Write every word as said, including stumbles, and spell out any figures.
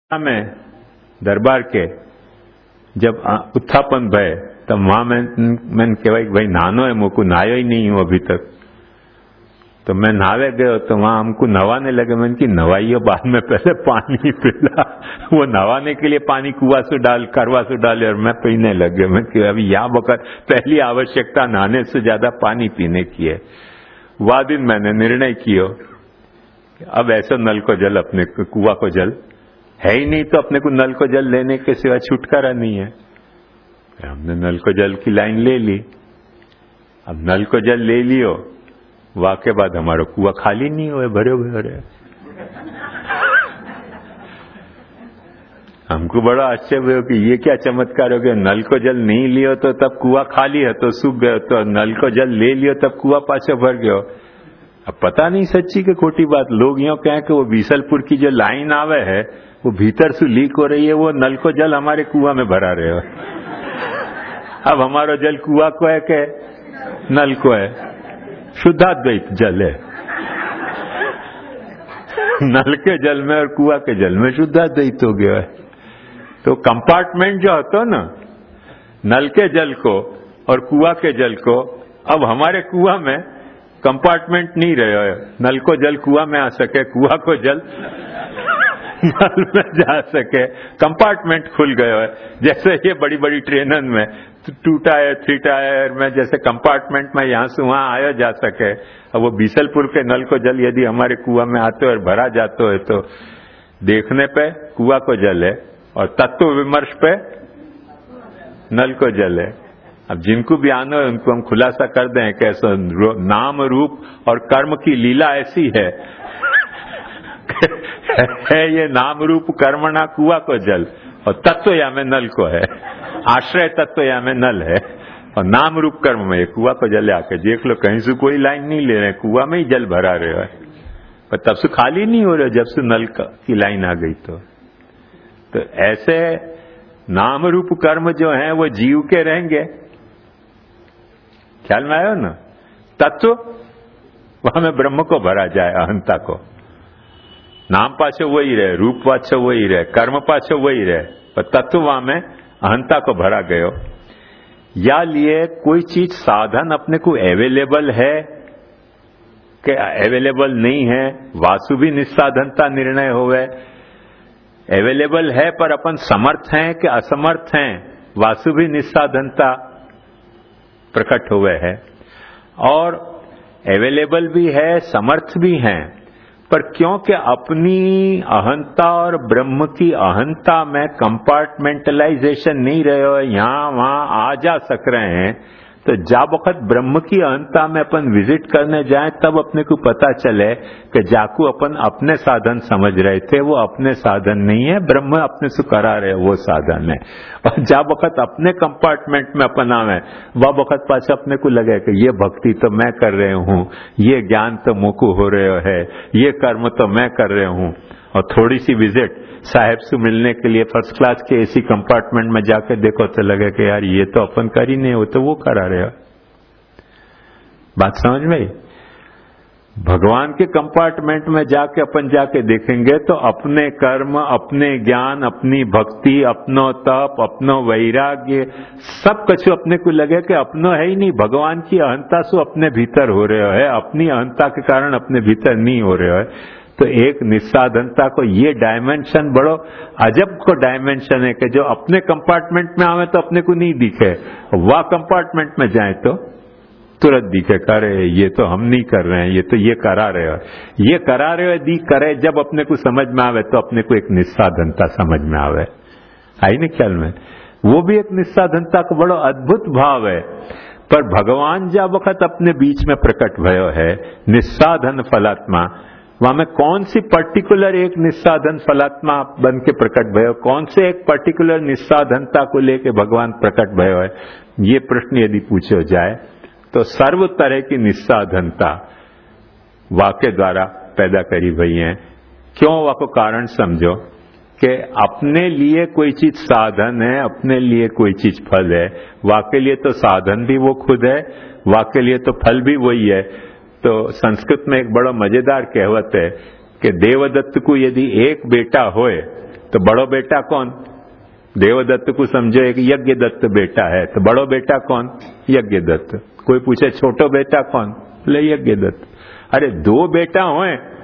में दरबार के जब उत्थापन भय तब वहां मैं मैंने कहा कि भाई नानो है, मुझको नहायो ही नहीं हूं अभी तक। तो मैं नहावे गयो तो वहां हमको नहाने लगे। मैंने कि नवाइयो बाद में, पहले पानी पिला। वो नहाने के लिए पानी कुआ से डाल करवा से डाले और मैं पीने लग गया। मैं कि अभी यहाँ वक्त पहली आवश्यकता नहाने से ज्यादा पानी पीने की है। वह दिन मैंने निर्णय किया अब ऐसा नल को जल, अपने कुआ को जल है ही नहीं तो अपने को नल को जल लेने के सिवा छुटकारा नहीं है। हमने नल को जल की लाइन ले ली। अब नल को जल ले लियो, वाके बाद हमारा कुआ खाली नहीं हुए, भरे भरे। हमको बड़ा आश्चर्य हुआ कि ये क्या चमत्कार हो गया। नल को जल नहीं लियो तो तब कुआ खाली है तो सूख गयो, तो नल को जल ले लियो तब कुआ पाछे भर गयो। अब पता नहीं सच्ची के खोटी बात। लोग यो कहें कि वो बीसलपुर की जो लाइन आवे है वो भीतर से लीक हो रही है, वो नल को जल हमारे कुआ में भरा रहे हो। अब हमारा जल कुआ को है के नल को है, शुद्धाद्वैत जल है। नल के जल में और कुआ के जल में शुद्धाद्वैत हो गया है। तो कंपार्टमेंट जो होता ना नल के जल को और कुआ के जल को, अब हमारे कुआ में कंपार्टमेंट नहीं रहे है। नल को जल कुआ में आ सके, कुआ को जल नल में जा सके, कंपार्टमेंट खुल गए है। जैसे ये बड़ी बड़ी ट्रेनन में टू टायर थ्री टायर में जैसे कंपार्टमेंट में यहां से वहां आया जा सके। अब वो बीसलपुर के नल को जल यदि हमारे कुआ में आते और भरा जाते है तो देखने पे कुआ को जल है और तत्व विमर्श पे नल को जल है। अब जिनको भी आना है उनको हम खुलासा कर दें कैसा नाम रूप और कर्म की लीला ऐसी है है ये नाम रूप कर्मणा कुआ को जल और तत्व या में नल को है, आश्रय तत्व या में नल है और नाम रूप कर्म में कुआ को जल आके देख लो। कहीं से कोई लाइन नहीं ले रहे, कुआ में ही जल भरा रहे हो, पर तब से खाली नहीं हो रहे जब से नल की लाइन आ गई। तो, तो ऐसे नाम रूप कर्म जो है वो जीव के रहेंगे। ख्याल में आयो ना। तत्व वहां में ब्रह्म को भरा जाए, अहंता को। नाम पाछे वही रहे, रूप पाछे वही रहे, कर्म पाछे वही रहे, पर तत्व वहां में अहंता को भरा गयो। या लिए कोई चीज साधन अपने को अवेलेबल है कि अवेलेबल नहीं है, वासु भी निस्साधनता निर्णय होवे। अवेलेबल है पर अपन समर्थ हैं कि असमर्थ हैं, वासु भी निस्साधनता प्रकट हुए है। और अवेलेबल भी है, समर्थ भी हैं, पर क्योंकि अपनी अहंता और ब्रह्म की अहंता में कंपार्टमेंटलाइजेशन नहीं रहे हो, यहां वहां आ जा सक रहे हैं, तो जब वक्त ब्रह्म की अहंता में अपन विजिट करने जाएं तब अपने को पता चले कि जाकू अपन अपने साधन समझ रहे थे वो अपने साधन नहीं है, ब्रह्म अपने से करा रहे वो साधन है। और जब वक्त अपने कंपार्टमेंट में अपन आवे वह वक्त पास अपने को लगे कि ये भक्ति तो मैं कर रहे हूं, ये ज्ञान तो मुझको हो रहे है, ये कर्म तो मैं कर रहे हूं। और थोड़ी सी विजिट साहेब से मिलने के लिए फर्स्ट क्लास के एसी कंपार्टमेंट में जाके देखो तो लगे कि यार ये तो अपन कर ही नहीं, हो तो वो करा रहे हो। बात समझ में? भगवान के कंपार्टमेंट में जाके अपन जाके देखेंगे तो अपने कर्म, अपने ज्ञान, अपनी भक्ति, अपनो तप, अपनो वैराग्य सब कुछ अपने को लगे कि अपनो है ही नहीं, भगवान की अहंता से अपने भीतर हो रहे है, अपनी अहंता के कारण अपने भीतर नहीं हो रहे है। तो एक निस्साधनता को ये डायमेंशन बड़ो अजब को डायमेंशन है कि जो अपने कंपार्टमेंट में आवे तो अपने को नहीं दिखे, वह कंपार्टमेंट में जाए तो तुरंत दिखे करे ये तो हम नहीं कर रहे हैं, ये तो ये करा रहे हो, ये करा रहे हो दी करे। जब अपने को समझ में आवे तो अपने को एक निस्साधनता समझ में आवे। आई नहीं ख्याल में? वो भी एक निस्साधनता का बड़ो अद्भुत भाव है। पर भगवान जब वक्त अपने बीच में प्रकट भयो है निस्साधन फलात्मा, वहां में कौन सी पर्टिकुलर एक निस्साधन फलात्मा बन के प्रकट भयो, कौन से एक पर्टिकुलर निस्साधनता को लेके भगवान प्रकट भयो है, ये प्रश्न यदि पूछा जाए तो सर्व तरह की निस्साधनता वाके द्वारा पैदा करी गई है। क्यों वाको कारण समझो कि अपने लिए कोई चीज साधन है, अपने लिए कोई चीज फल है। वाके लिए तो साधन भी वो खुद है, वाके लिए तो फल भी वही है। तो संस्कृत में एक बड़ा मजेदार कहावत है कि देवदत्त को यदि एक बेटा होए तो बड़ो बेटा कौन? देवदत्त को समझो एक यज्ञ दत्त बेटा है, तो बड़ो बेटा कौन? यज्ञ दत्त। कोई पूछे छोटो बेटा कौन? ले यज्ञ दत्त। अरे दो बेटा होए